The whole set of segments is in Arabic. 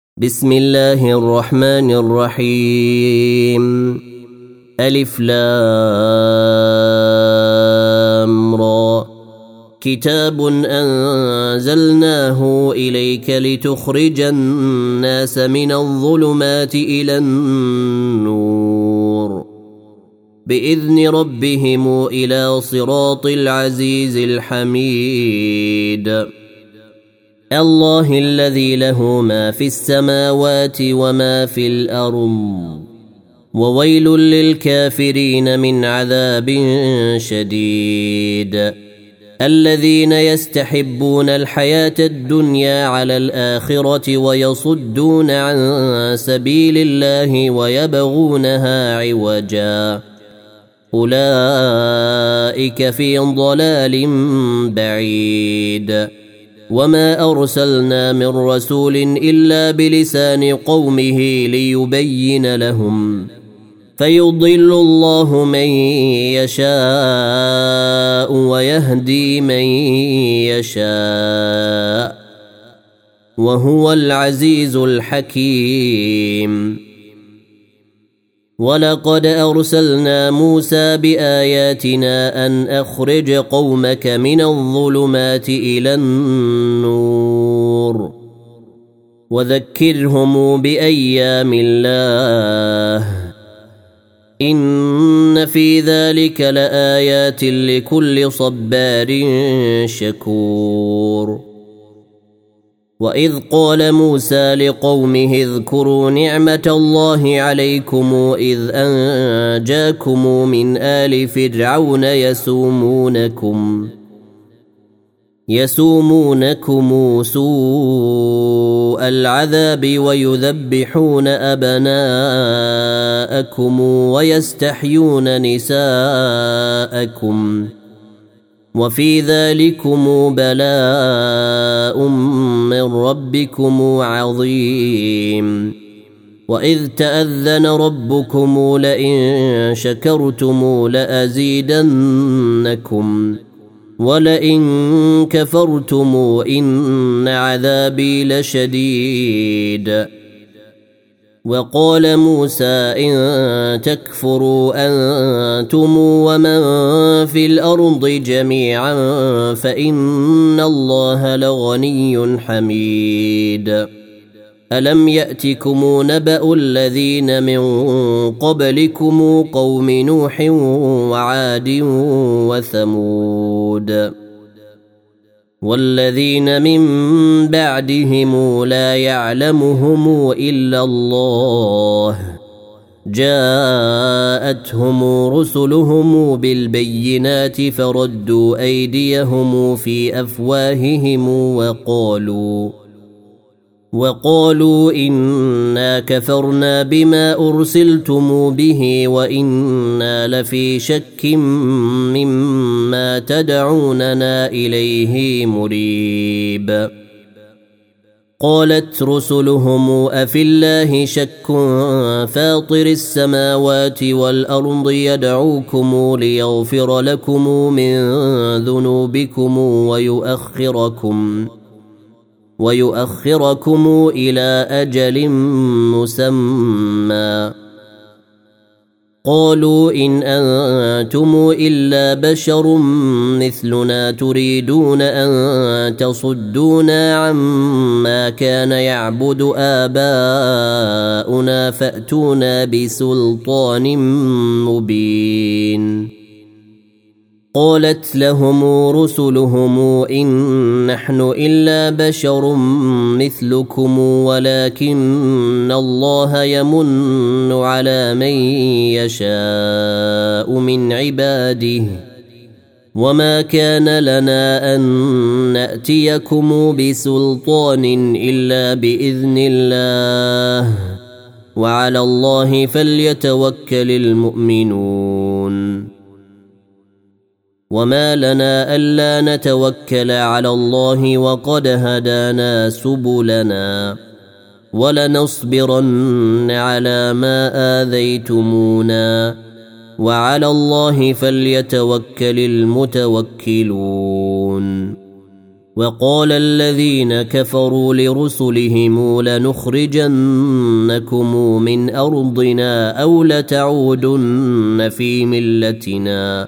بسم الله الرحمن الرحيم. ألف لام را. كتاب أنزلناه إليك لتخرج الناس من الظلمات إلى النور بإذن ربهم إلى صراط العزيز الحميد. الله الذي له ما في السماوات وما في الأرض وويل للكافرين من عذاب شديد. الذين يستحبون الحياة الدنيا على الآخرة ويصدون عن سبيل الله ويبغونها عوجا أولئك في ضلال بعيد. وما أرسلنا من رسول إلا بلسان قومه ليبين لهم فيضل الله من يشاء ويهدي من يشاء وهو العزيز الحكيم. ولقد أرسلنا موسى بآياتنا أن أخرج قومك من الظلمات إلى النور وذكرهم بأيام الله إن في ذلك لآيات لكل صبار شكور. وإذ قال موسى لقومه اذكروا نعمة الله عليكم إذ أنجاكم من آل فرعون يسومونكم سوء العذاب ويذبحون أبناءكم ويستحيون نساءكم وفي ذلكم بلاء من ربكم عظيم. وإذ تأذن ربكم لئن شكرتم لأزيدنكم ولئن كفرتم إن عذابي لشديد. وقال موسى إن تكفروا أنتم ومن في الأرض جميعا فإن الله لغني حميد. ألم يأتكم نبأ الذين من قبلكم قوم نوح وعاد وثمود والذين من بعدهم لا يعلمهم إلا الله جاءتهم رسلهم بالبينات فردوا أيديهم في أفواههم وقالوا إنا كفرنا بما أرسلتم به وإنا لفي شك مما تدعوننا إليه مريب. قالت رسلهم أفي الله شك فاطر السماوات والأرض يدعوكم ليغفر لكم من ذنوبكم ويؤخركم إلى أجل مسمى. قالوا إن أنتم إلا بشر مثلنا تريدون أن تصدونا عما كان يعبد آباؤنا فأتونا بسلطان مبين. قالت لهم رسلهم إن نحن إلا بشر مثلكم ولكن الله يمن على من يشاء من عباده وما كان لنا أن نأتيكم بسلطان إلا بإذن الله وعلى الله فليتوكل المؤمنون. وما لنا ألا نتوكل على الله وقد هدانا سبلنا ولنصبرن على ما آذيتمونا وعلى الله فليتوكل المتوكلون. وقال الذين كفروا لرسلهم لنخرجنكم من أرضنا أو لتعودن في ملتنا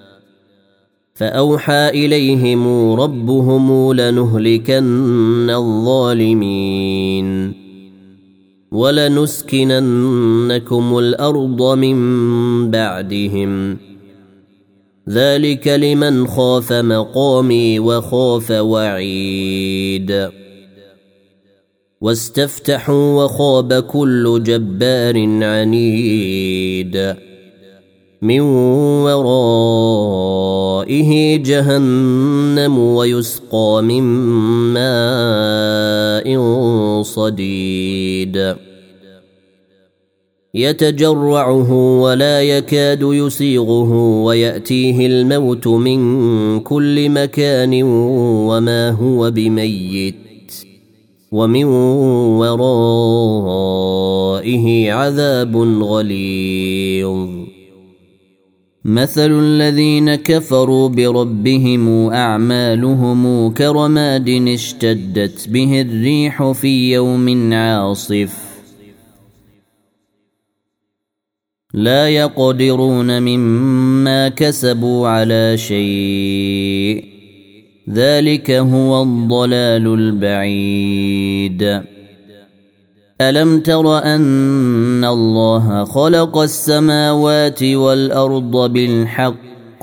فأوحى إليهم ربهم لنهلكن الظالمين ولنسكننكم الأرض من بعدهم ذلك لمن خاف مقامي وخاف وعيد واستفتحوا وخاب كل جبار عنيد من ورائه جهنم ويسقى من ماء صديد يتجرعه ولا يكاد يسيغه ويأتيه الموت من كل مكان وما هو بميت ومن ورائه عذاب غليظ مثل الذين كفروا بربهم أعمالهم كرماد اشتدت به الريح في يوم عاصف لا يقدرون مما كسبوا على شيء ذلك هو الضلال البعيد ألم تر أن الله خلق السماوات والأرض بالحق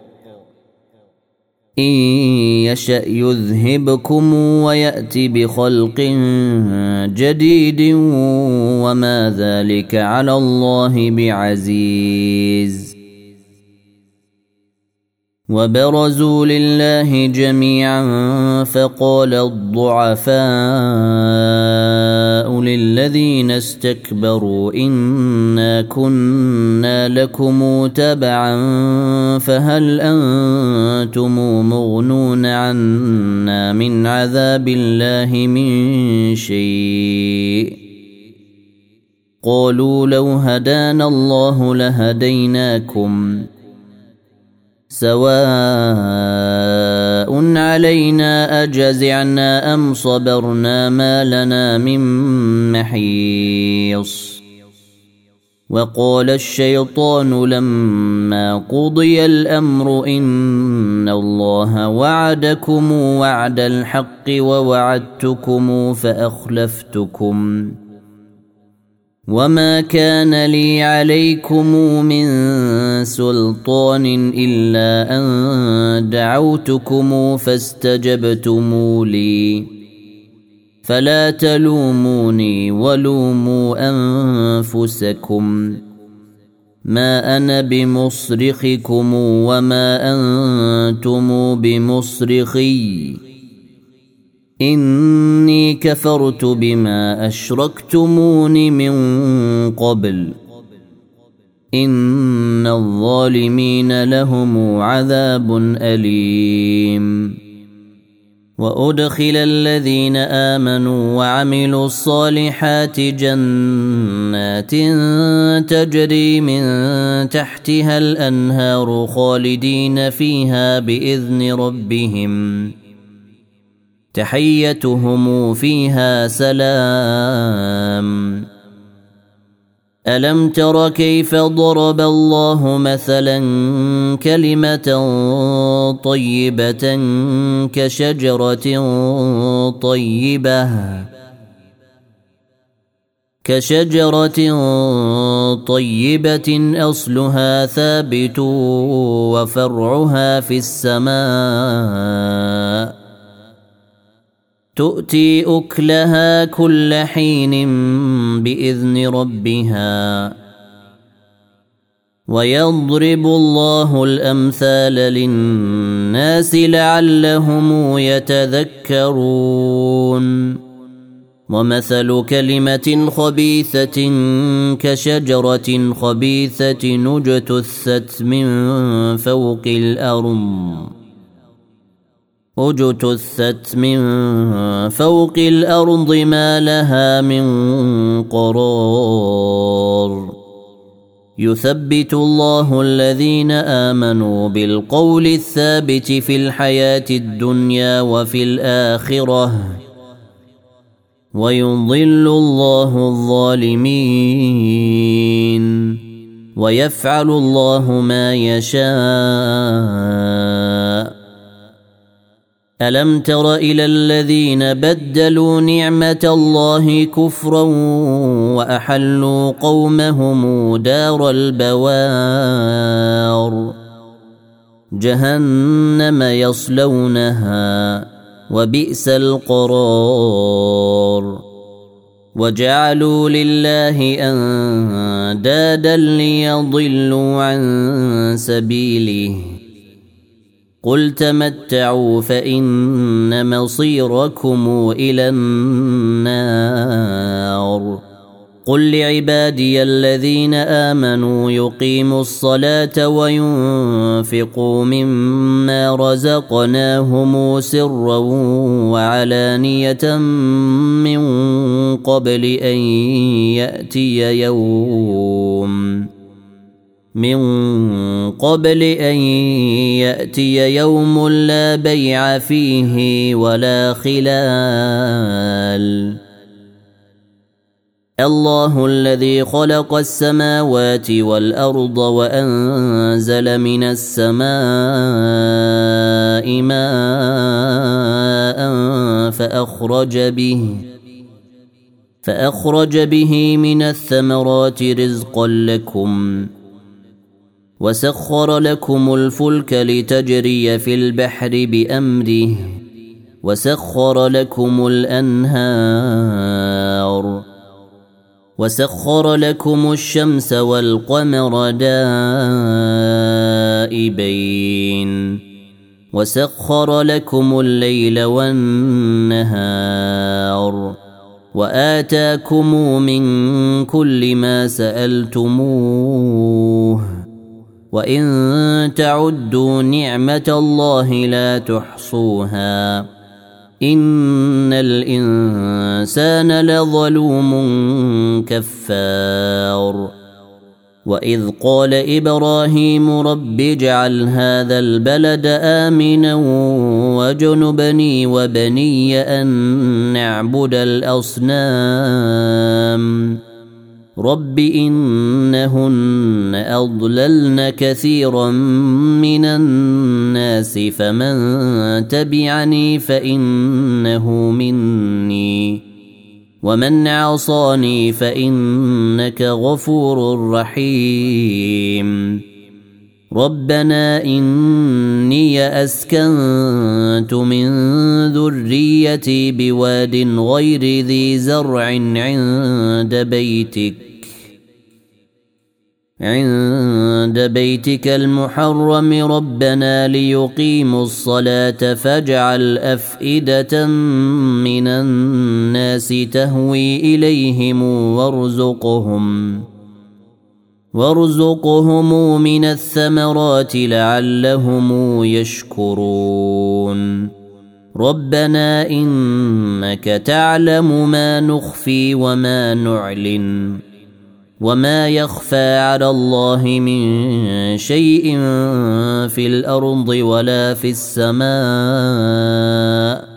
إن يشأ يذهبكم ويأتي بخلق جديد وما ذلك على الله بعزيز وبرزوا لله جميعا فقال الضعفاء للذين استكبروا إنا كنا لكم تبعا فهل أنتم مغنون عنا من عذاب الله من شيء قالوا لو هدانا الله لهديناكم سواء علينا أجزعنا أم صبرنا ما لنا من محيص وقال الشيطان لما قضي الأمر إن الله وعدكم وعد الحق ووعدتكم فأخلفتكم وما كان لي عليكم من سلطان إلا أن دعوتكم فاستجبتم لي فلا تلوموني ولوموا أنفسكم ما أنا بمصرخكم وما أنتم بمصرخي إني كفرت بما أشركتمون من قبل إن الظالمين لهم عذاب أليم وأدخل الذين آمنوا وعملوا الصالحات جنات تجري من تحتها الأنهار خالدين فيها بإذن ربهم تحيتهم فيها سلام ألم تر كيف ضرب الله مثلا كلمة طيبة كشجرة طيبة أصلها ثابت وفرعها في السماء تؤتي أكلها كل حين بإذن ربها ويضرب الله الأمثال للناس لعلهم يتذكرون ومثل كلمة خبيثة كشجرة خبيثة اجتثت من فوق الأرض ما لها من قرار يثبت الله الذين آمنوا بالقول الثابت في الحياة الدنيا وفي الآخرة ويضل الله الظالمين ويفعل الله ما يشاء. ألم تر إلى الذين بدلوا نعمة الله كفرا وأحلوا قومهم دار البوار جهنم يصلونها وبئس القرار وجعلوا لله أندادا ليضلوا عن سبيله قل تمتعوا فإن مصيركم إلى النار قل لعبادي الذين آمنوا يقيموا الصلاة وينفقوا مما رزقناهم سرا وعلانية من قبل أن يأتي يوم لا بيع فيه ولا خلال. الله الذي خلق السماوات والأرض وأنزل من السماء ماء فأخرج به من الثمرات رزقا لكم وسخر لكم الفلك لتجري في البحر بأمره وسخر لكم الأنهار وسخر لكم الشمس والقمر دائبين وسخر لكم الليل والنهار وآتاكم من كل ما سألتموه وإن تعدوا نعمة الله لا تحصوها إن الإنسان لظلوم كفار. وإذ قال إبراهيم رب اجعل هذا البلد آمنا وجنبني وبني أن نعبد الأصنام رب إنهن أضللن كثيرا من الناس فمن تبعني فإنه مني ومن عصاني فإنك غفور رحيم. ربنا إني أسكنت من ذريتي بواد غير ذي زرع عند بيتك المحرم ربنا ليقيموا الصلاة فاجعل أفئدة من الناس تهوي إليهم وارزقهم من الثمرات لعلهم يشكرون. ربنا إنك تعلم ما نخفي وما نعلن وما يخفى على الله من شيء في الأرض ولا في السماء.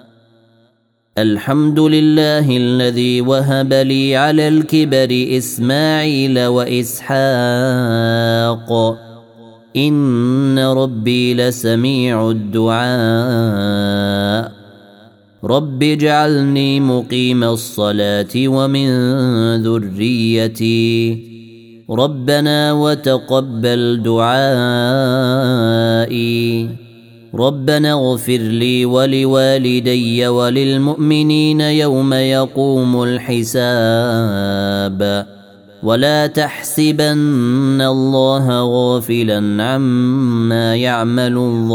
الحمد لله الذي وهب لي على الكبر إسماعيل وإسحاق إن ربي لسميع الدعاء. رب اجعلني مقيم الصلاة ومن ذريتي ربنا وتقبل دعائي. ربنا اغفر لي ولوالدي وللمؤمنين يوم يقوم الحساب ولا تحسبن الله غافلا عما يعمل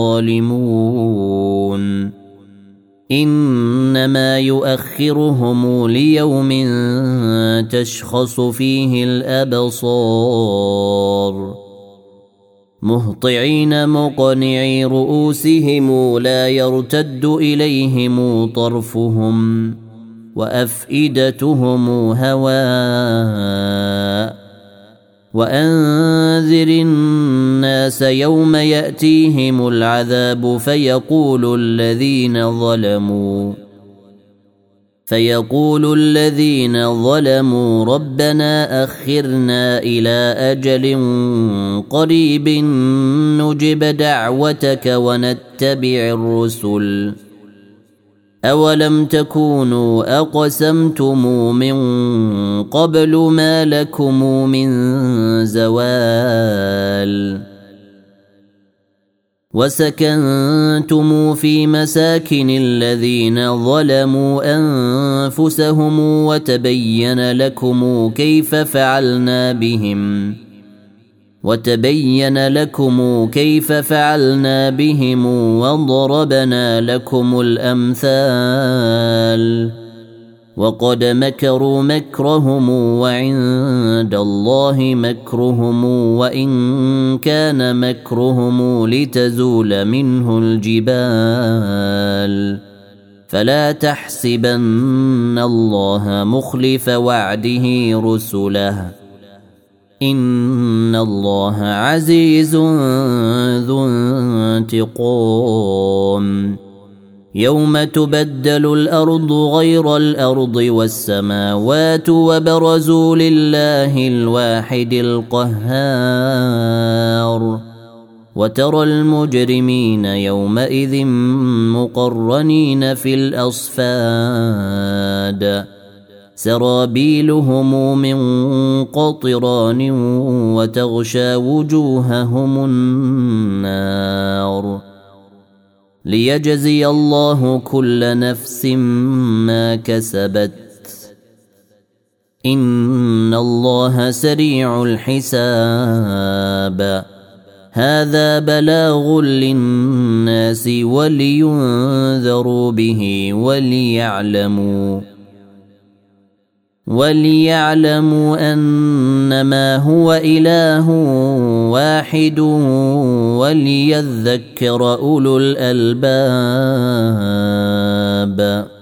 الظالمون إنما يؤخرهم ليوم تشخص فيه الأبصار مهطعين مقنعي رؤوسهم لا يرتد إليهم طرفهم وأفئدتهم هواء وأنذر الناس يوم يأتيهم العذاب فيقول الذين ظلموا ربنا أخرنا إلى أجل قريب نجب دعوتك ونتبع الرسل أولم تكونوا أقسمتم من قبل ما لكم من زوال وسكنتم في مساكن الذين ظلموا أنفسهم وتبين لكم كيف فعلنا بهم وضربنا لكم الأمثال وقد مكروا مكرهم وعند الله مكرهم وإن كان مكرهم لتزول منه الجبال فلا تحسبن الله مخلف وعده رسله إن الله عزيز ذو انتقام يوم تبدل الأرض غير الأرض والسماوات وبرزوا لله الواحد القهار وترى المجرمين يومئذ مقرنين في الأصفاد سرابيلهم من قطران وتغشى وجوههم النار ليجزي الله كل نفس ما كسبت إن الله سريع الحساب هذا بلاغ للناس ولينذروا به وليعلموا أنما هو إله واحد وليذكر أولو الألباب